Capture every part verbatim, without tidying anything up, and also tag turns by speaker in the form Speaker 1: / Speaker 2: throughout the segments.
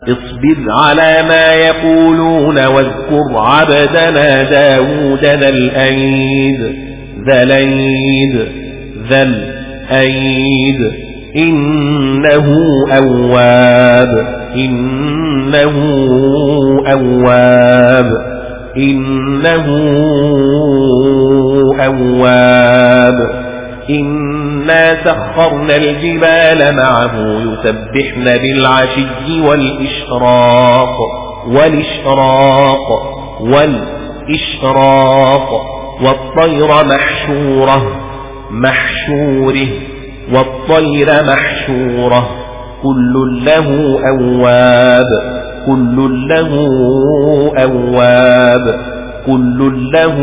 Speaker 1: اصبر على ما يقولون واذكر عبدنا داود ذا الأيد ذا الأيد ذا الأيد إنه أواب إنه أواب إنه أواب إنا سخرنا الجبال معه يسبحن بالعشي والإشراق والإشراق والإشراق والطير محشورة محشوره والطير محشورة كل له أواب كل له أواب كل له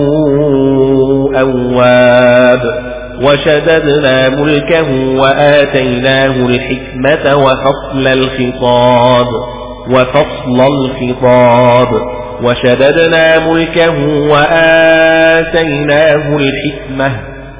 Speaker 1: أواب وشددنا ملكه وآتيناه الحكمة وفصل الخطاب وفصل الخطاب وشددنا ملكه وآتيناه الحكمة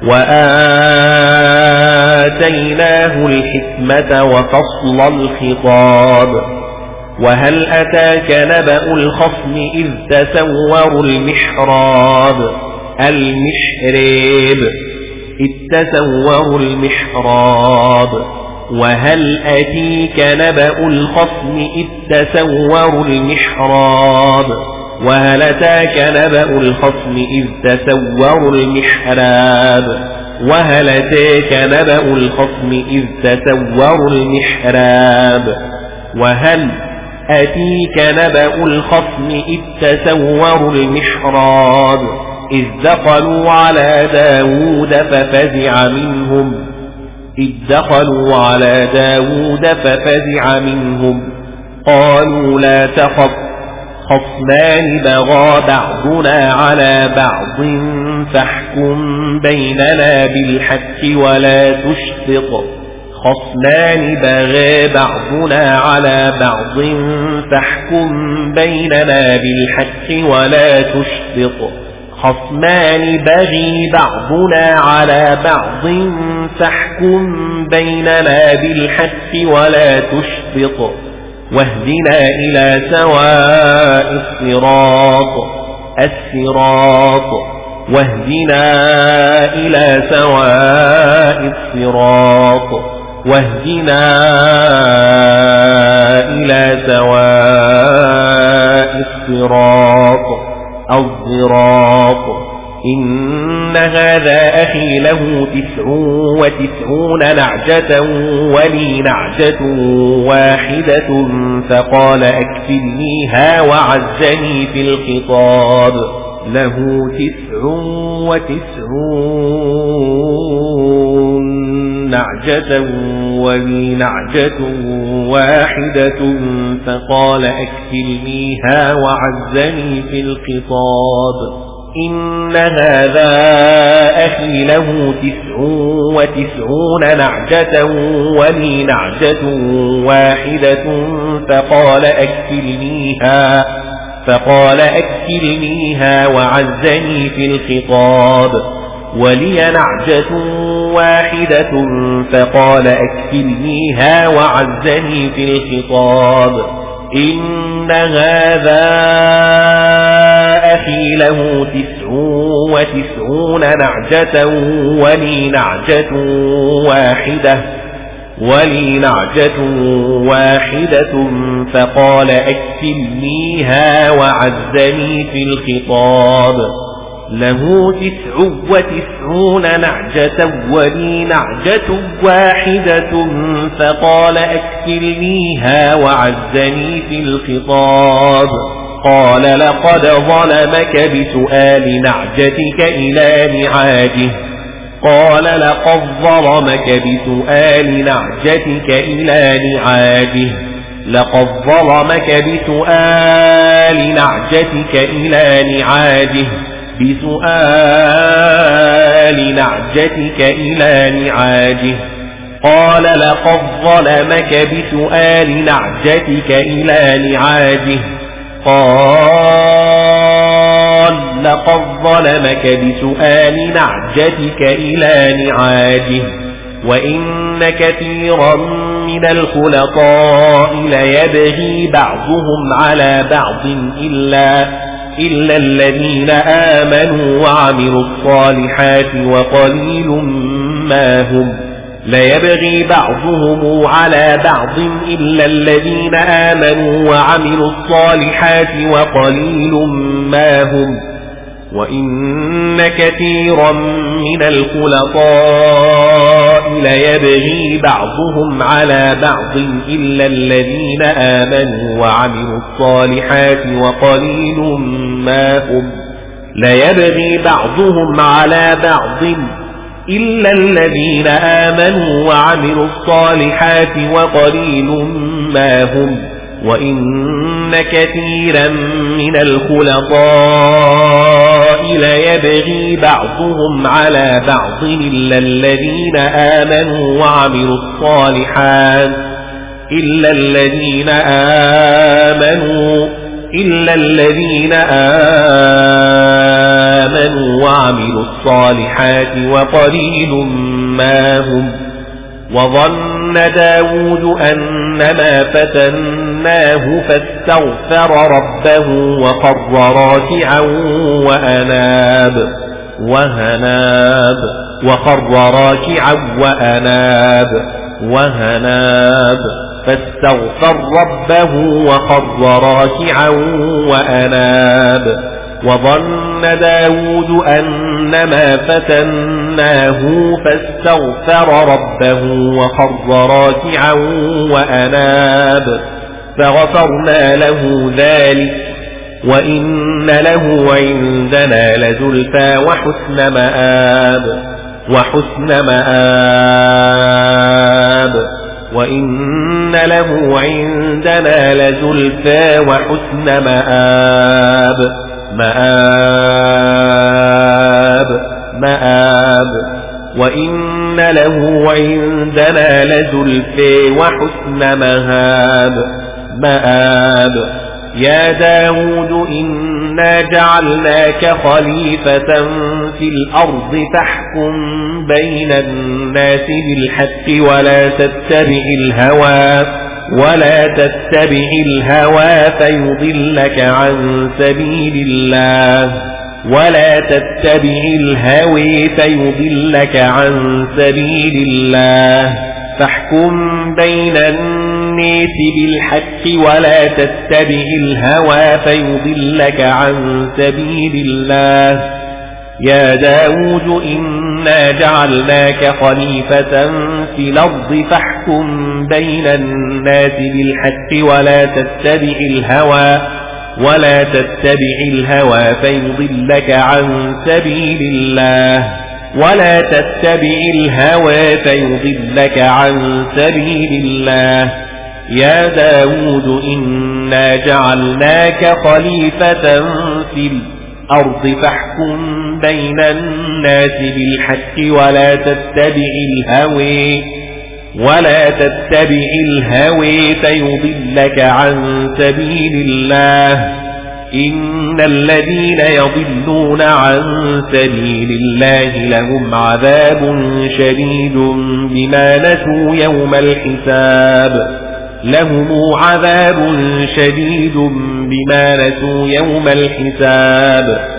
Speaker 1: وآتيناه الحكمة وفصل الخطاب وهل أتاك نبأ الخصم إذ تسوروا المحراب المحراب إذ تسوروا المحراب وهل أتيك نبأ الخصم إذ تسوروا المحراب وهل أتاك نبأ الخصم إذ تسوروا المحراب وهل أتاك نبأ الخصم إذ تسوروا المحراب وهل أتيك نبأ الخصم إذ تسوروا المحراب إذ دخلوا على داود ففزع منهم إذ دخلوا على داود ففزع منهم قالوا لا تخف خصمان بغى بعضنا على بعض فاحكم بيننا بالحق ولا تشطط خصمان بغى بعضنا على بعض فاحكم بيننا بالحق ولا تشطط خصمان بغي بعضنا على بعض فاحكم بيننا بالحق ولا تشطط واهدنا إلى سواء الصراط الصراط واهدنا إلى سواء الصراط واهدنا إلى سواء الصراط الصراط إن هذا أخي له تسع وتسعون نعجة ولي نعجة واحدة فقال أكفلنيها وعزني في الخطاب له تسع وتسعون نعجة ولي نعجة واحدة فقال أكفلنيها وعزني في الخطاب إن هذا أخي له تسع وتسعون نعجة ولي نعجة واحدة فقال أكفلنيها فقال أكفلنيها وعزني في الخطاب ولي نعجة واحدة فقال أكفلنيها وعزني في الخطاب إن هذا أخي له تسع وتسعون نعجة ولي نعجة واحدة ولي نعجة واحدة فقال أكفلنيها وعزني في الخطاب له تسع وتسعون نعجة ولي نعجة واحدة فقال أكفلنيها وعزني في الخطاب قال لقد ظلمك بسؤال نعجتك إلى نعاجه قال لقد ظلمك بسؤال نعجتك إلى نعاجه لقد ظلمك بسؤال نعجتك إلى نعاجه بسؤال نعجتك إلى نعاجه قال لقد ظلمك بسؤال نعجتك إلى نعاجه قال لقد ظلمك بسؤال نعجتك إلى نعاجه وإن كثيرا من الخلطاء ليبغي بعضهم على بعض إلا إلا الذين آمنوا وعملوا الصالحات وقليل ما هم ليبغي بعضهم على بعض إلا الذين آمنوا وعملوا الصالحات وقليل ما هم وإن كثيرا من الخلطاء ليبغي بعضهم على بعض إلا الذين آمنوا وعملوا الصالحات وقليل ما هم ليبغي بعضهم على بعض إلا الذين آمنوا وعملوا الصالحات وقليل ما هم وإن كثيرا من الخلطاء ليبغي بعضهم على بعض إلا الذين آمنوا وعملوا الصالحات إلا الذين آمنوا إلا الذين آمنوا وعملوا الصالحات وقليل ما هم وظن داود أنما فتناه فاستغفر ربه وخر راكعا وأناب وهناب وخر راكعا وأناب وهناب فاستغفر ربه وخر راكعا وأناب وظن داود أنما فتناه فاستغفر ربه وخر راكعا وأناب فغفرنا له ذلك وإن له عندنا لزلفى وحسن مآب وحسن مآب وإن له عندنا لزلفى وحسن مآب مآب مآب وإن له عندنا لزلفى وحسن مآب مآب يا داود إنا جعلناك خليفة في الأرض فاحكم بين الناس بالحق ولا تتبع الهوى ولا تتبع الهوى فيضلك عن سبيل الله ولا تتبع الهوى فيضلك عن سبيل الله فاحكم بين الناس بالحق ولا تتبع الهوى فيضلك عن سبيل الله يا داود إنا جعلناك خليفة في الأرض فاحكم بين الناس بالحق ولا تتبع الهوى ولا تتبع الهوى فيضلك عن سبيل الله ولا تتبع الهوى فيضلك عن سبيل الله يا داود إنا جعلناك خليفة في الأرض فاحكم بين الناس بالحق ولا تتبع الهوى ولا تتبع الهوى فيضلك عن سبيل الله إن الذين يضلون عن سبيل الله لهم عذاب شديد بما نسوا يوم الحساب لهم عذاب شديد بما نسوا يوم الحساب